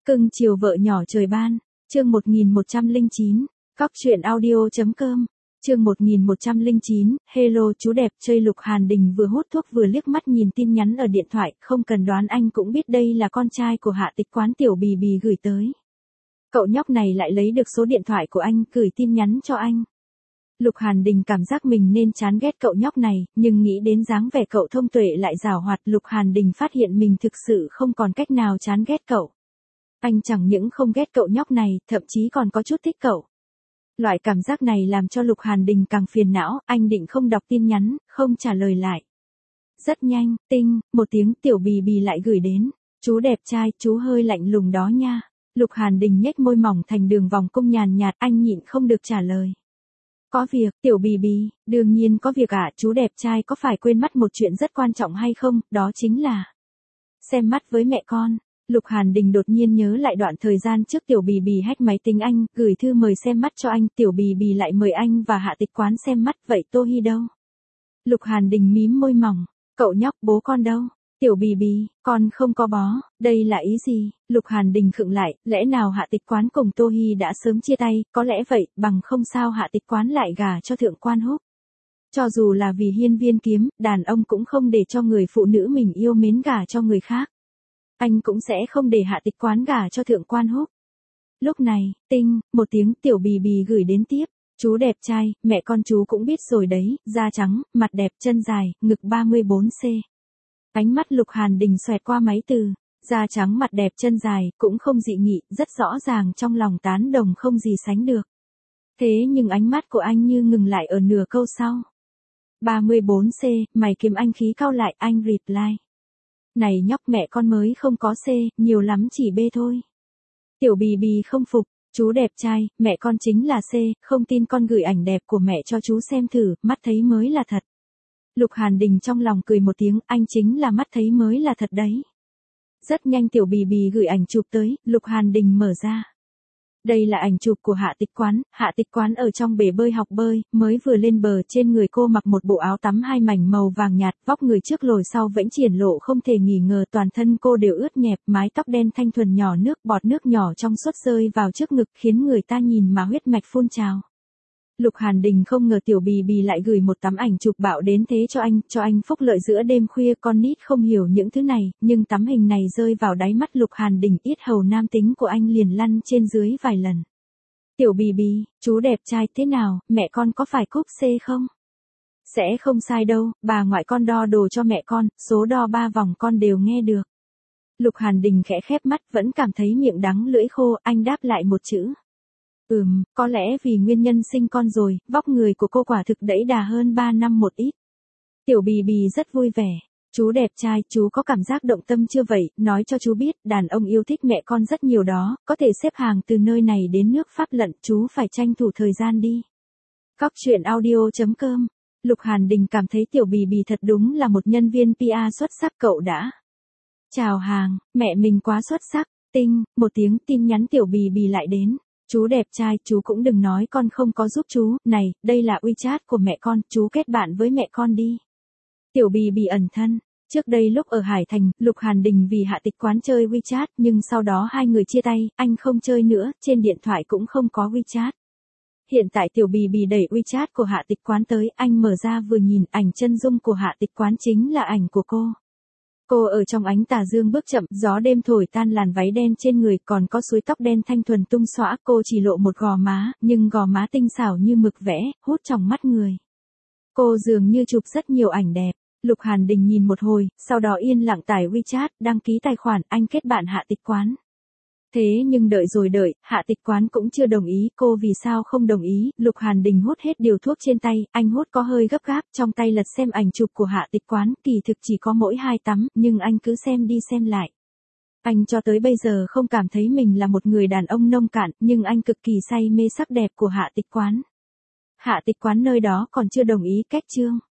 Cưng chiều vợ nhỏ trời ban, chương 1109, cóc truyện audio.com, chương 1109, hello chú đẹp chơi. Lục Hàn Đình vừa hút thuốc vừa liếc mắt nhìn tin nhắn ở điện thoại, không cần đoán anh cũng biết đây là con trai của Hạ Tịch Quán Tiểu Bì Bì gửi tới. Cậu nhóc này lại lấy được số điện thoại của anh, gửi tin nhắn cho anh. Lục Hàn Đình cảm giác mình nên chán ghét cậu nhóc này, nhưng nghĩ đến dáng vẻ cậu thông tuệ lại giảo hoạt, Lục Hàn Đình phát hiện mình thực sự không còn cách nào chán ghét cậu. Anh chẳng những không ghét cậu nhóc này, thậm chí còn có chút thích cậu. Loại cảm giác này làm cho Lục Hàn Đình càng phiền não, anh định không đọc tin nhắn, không trả lời lại. Rất nhanh, tinh, một tiếng Tiểu Bì Bì lại gửi đến. Chú đẹp trai, chú hơi lạnh lùng đó nha. Lục Hàn Đình nhếch môi mỏng thành đường vòng cung nhàn nhạt, anh nhịn không được trả lời. Có việc, Tiểu Bì Bì, đương nhiên có việc ạ, chú đẹp trai có phải quên mất một chuyện rất quan trọng hay không, đó chính là xem mắt với mẹ con. Lục Hàn Đình đột nhiên nhớ lại đoạn thời gian trước Tiểu Bì Bì hack máy tính anh, gửi thư mời xem mắt cho anh, Tiểu Bì Bì lại mời anh và Hạ Tịch Quán xem mắt, vậy Tô Hi đâu? Lục Hàn Đình mím môi mỏng, cậu nhóc bố con đâu? Tiểu Bì Bì, con không có bó, đây là ý gì? Lục Hàn Đình khựng lại, lẽ nào Hạ Tịch Quán cùng Tô Hi đã sớm chia tay, có lẽ vậy, bằng không sao Hạ Tịch Quán lại gả cho Thượng Quan Húc. Cho dù là vì hiên viên kiếm, đàn ông cũng không để cho người phụ nữ mình yêu mến gả cho người khác. Anh cũng sẽ không để Hạ Tịch Quán gả cho Thượng Quan Húc. Lúc này, tinh, một tiếng Tiểu Bì Bì gửi đến tiếp. Chú đẹp trai, mẹ con chú cũng biết rồi đấy, da trắng, mặt đẹp, chân dài, ngực 34C. Ánh mắt Lục Hàn Đình xoẹt qua máy từ, da trắng mặt đẹp chân dài, cũng không dị nghị, rất rõ ràng trong lòng tán đồng không gì sánh được. Thế nhưng ánh mắt của anh như ngừng lại ở nửa câu sau. 34C, mày kiếm anh khí cau lại, anh reply. Này nhóc mẹ con mới không có C, nhiều lắm chỉ B thôi. Tiểu Bì Bì không phục, chú đẹp trai, mẹ con chính là C, không tin con gửi ảnh đẹp của mẹ cho chú xem thử, mắt thấy mới là thật. Lục Hàn Đình trong lòng cười một tiếng, anh chính là mắt thấy mới là thật đấy. Rất nhanh Tiểu Bì Bì gửi ảnh chụp tới, Lục Hàn Đình mở ra. Đây là ảnh chụp của Hạ Tịch Quán ở trong bể bơi học bơi, mới vừa lên bờ, trên người cô mặc một bộ áo tắm hai mảnh màu vàng nhạt, vóc người trước lồi sau vẫy triển lộ không thể nghi ngờ, toàn thân cô đều ướt nhẹp, mái tóc đen thanh thuần nhỏ nước, bọt nước nhỏ trong suốt rơi vào trước ngực khiến người ta nhìn mà huyết mạch phun trào. Lục Hàn Đình không ngờ Tiểu Bì Bì lại gửi một tấm ảnh chụp bạo đến thế cho anh phúc lợi giữa đêm khuya, con nít không hiểu những thứ này, nhưng tấm hình này rơi vào đáy mắt Lục Hàn Đình, yết hầu nam tính của anh liền lăn trên dưới vài lần. Tiểu Bì Bì, chú đẹp trai thế nào, mẹ con có phải cúp C không? Sẽ không sai đâu, bà ngoại con đo đồ cho mẹ con, số đo 3 vòng con đều nghe được. Lục Hàn Đình khẽ khép mắt vẫn cảm thấy miệng đắng lưỡi khô, anh đáp lại một chữ. Có lẽ vì nguyên nhân sinh con rồi, vóc người của cô quả thực đẫy đà hơn 3 năm một ít. Tiểu Bì Bì rất vui vẻ. Chú đẹp trai, chú có cảm giác động tâm chưa vậy, nói cho chú biết, đàn ông yêu thích mẹ con rất nhiều đó, có thể xếp hàng từ nơi này đến nước Pháp lận, chú phải tranh thủ thời gian đi. Cóc truyện audio.com. Lục Hàn Đình cảm thấy Tiểu Bì Bì thật đúng là một nhân viên PR xuất sắc, cậu đã chào hàng, mẹ mình quá xuất sắc. Tinh, một tiếng tin nhắn Tiểu Bì Bì lại đến. Chú đẹp trai, chú cũng đừng nói con không có giúp chú, này, đây là WeChat của mẹ con, chú kết bạn với mẹ con đi. Tiểu Bì Bì ẩn thân. Trước đây lúc ở Hải Thành, Lục Hàn Đình vì Hạ Tịch Quán chơi WeChat, nhưng sau đó hai người chia tay, anh không chơi nữa, trên điện thoại cũng không có WeChat. Hiện tại Tiểu Bì Bì đẩy WeChat của Hạ Tịch Quán tới, anh mở ra vừa nhìn, ảnh chân dung của Hạ Tịch Quán chính là ảnh của cô. Cô ở trong ánh tà dương bước chậm, gió đêm thổi tan làn váy đen trên người, còn có suối tóc đen thanh thuần tung xõa, cô chỉ lộ một gò má, nhưng gò má tinh xảo như mực vẽ, hút trong mắt người. Cô dường như chụp rất nhiều ảnh đẹp. Lục Hàn Đình nhìn một hồi, sau đó yên lặng tải WeChat, đăng ký tài khoản, anh kết bạn Hạ Tịch Quán. Thế nhưng đợi rồi đợi, Hạ Tịch Quán cũng chưa đồng ý, cô vì sao không đồng ý? Lục Hàn Đình hút hết điều thuốc trên tay, anh hút có hơi gấp gáp, trong tay lật xem ảnh chụp của Hạ Tịch Quán, kỳ thực chỉ có mỗi 2 tấm, nhưng anh cứ xem đi xem lại. Anh cho tới bây giờ không cảm thấy mình là một người đàn ông nông cạn, nhưng anh cực kỳ say mê sắc đẹp của Hạ Tịch Quán. Hạ Tịch Quán nơi đó còn chưa đồng ý cách chương.